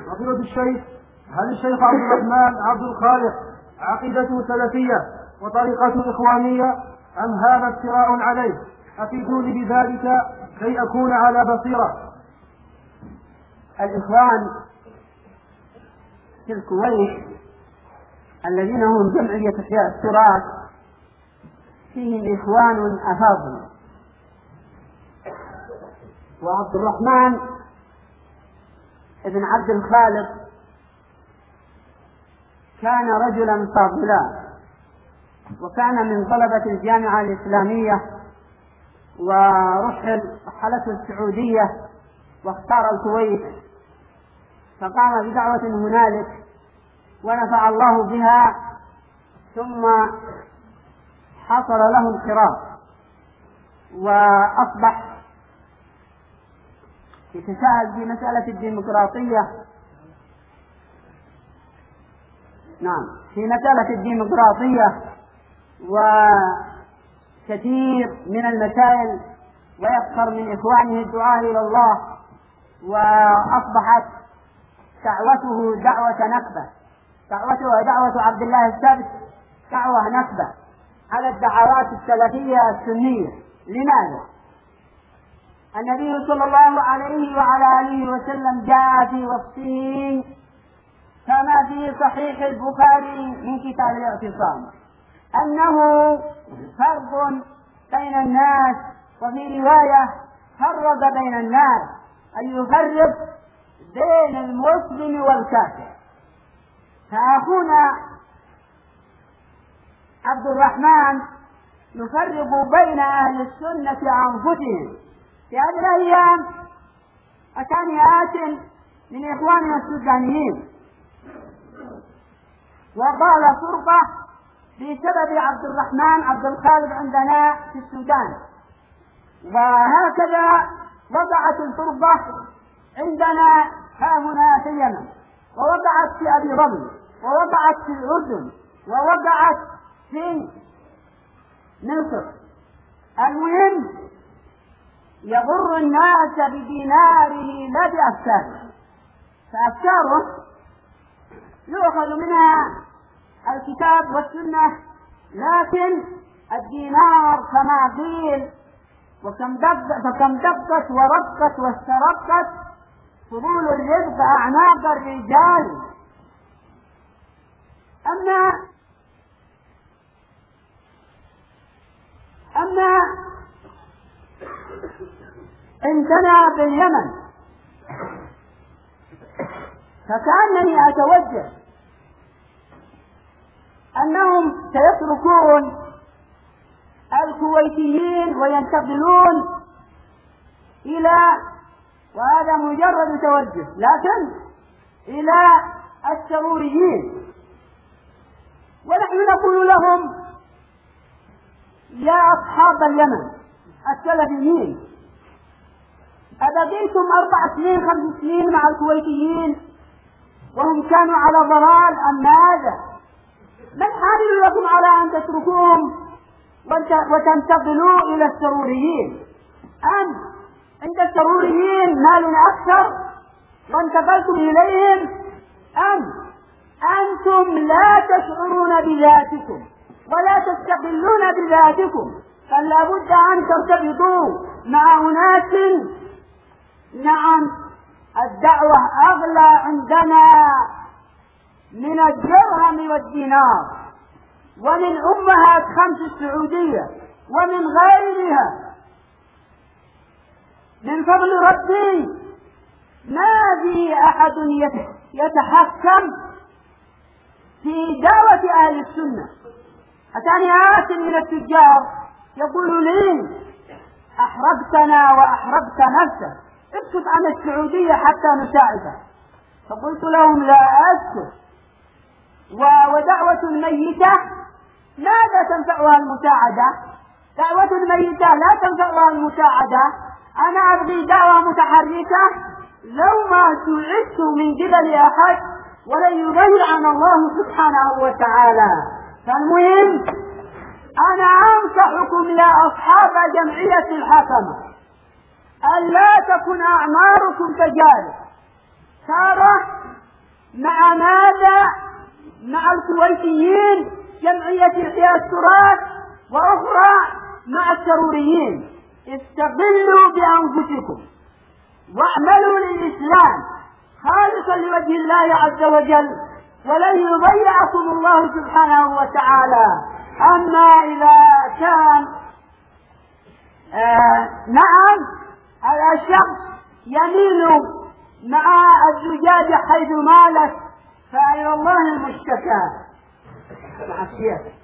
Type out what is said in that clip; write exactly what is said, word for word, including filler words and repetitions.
فضيلة الشيخ، هل الشيخ عبد الرحمن عبد الخالق عقيدته سلفية وطريقته إخوانية أم هذا افتراء عليه؟ أفيدوني بذلك كي أكون على بصيرة. الإخوان في الكويت الذين هم جمعية إحياء التراث فيهم إخوان أفاضل، وعبد الرحمن ابن عبد الخالق كان رجلا فاضلا، وكان من طلبة الجامعة الإسلامية، ورحل رحلته السعودية واختار الكويت، فقام بدعوة هنالك ونفع الله بها، ثم حصل له انحراف وأصبح يتساءل في مسألة الديمقراطية. نعم، في مسألة الديمقراطية وكثير من المسائل، ويسخر من إخوانه الدعاء إلى الله، وأصبحت دعوته دعوة نكبة، دعوته دعوة عبد الله السبت دعوة نكبة على الدعوات السلفية السنية. لماذا؟ النبي صلى الله عليه وعلى آله وسلم جاء في وصفه كما في صحيح البخاري من كتاب الاعتصام أنه فرق بين الناس، وفي رواية فرق بين الناس، أن يفرق بين المسلم والكافر. فأخونا عبد الرحمن يفرق بين أهل السنة أنفسهم. في هذه الأيام أتاني آت من إخواننا السودانيين وقال فرقة بسبب عبد الرحمن عبد الخالق عندنا في السودان، وهكذا وقعت الفرقة عندنا ها هنا في اليمن، ووقعت في أبي ظبي، ووقعت في الأردن، ووقعت في مصر. المهم يغر الناس بديناره لا بأفكاره، فأفكاره يؤخذ منها الكتاب والسنة، لكن الدينار كما قيل وكم دقت فكم دقت ورقت واسترقت فضول الرزق أعناق الرجال. أما أما عندنا باليمن فكأنني أتوجه أنهم سيتركون الكويتيين وينتقلون إلى، وهذا مجرد توجه، لكن إلى السروريين، ونحن نقول لهم يا أصحاب اليمن السلفيين، أبقيتم أربع سنين خمس سنين مع الكويتيين وهم كانوا على ضلال أم ماذا؟ ما الحامل لكم على أن تتركوهم وتنتقلوا إلى السروريين؟ أم عند السروريين مال أكثر وانتقلتم إليهم؟ أم أنتم لا تشعرون بذاتكم ولا تستقلون بذاتكم، فلا بد أن ترتبطوا مع أناس نعم الدعوة أغلى عندنا من الدرهم والدينار، ومن أمهات خمس السعودية ومن غيرها. من فضل ربي ما في أحد يتحكم في دعوة أهل السنة. أتاني آت من التجار يقول لي أحرجتنا وأحرجت نفسك، اسكت عن السعودية حتى نساعدك. فقلت لهم لا أسكت، ودعوة الميتة ماذا تنفعها المساعدة؟ دعوة الميتة لا تنفعها المساعدة. أنا أبغي دعوة متحركة لو ما سعدت من قبل أحد ولن يغير عن الله سبحانه وتعالى. فالمهم أنا أنصحكم يا أصحاب جمعية الحكمة أن لا تكن أعماركم تجارب. تارة مع ماذا؟ مع الكويتيين جمعية إحياء التراث، وأخرى مع السروريين. استغلوا بأنفسكم واعملوا للإسلام خالصا لوجه الله عز وجل، ولن يضيعكم الله سبحانه وتعالى. أما إذا كان آه نعم هذا الشخص يميل مع الزجاج حيث مالت، فإلى الله المشتكى. مع الشيخ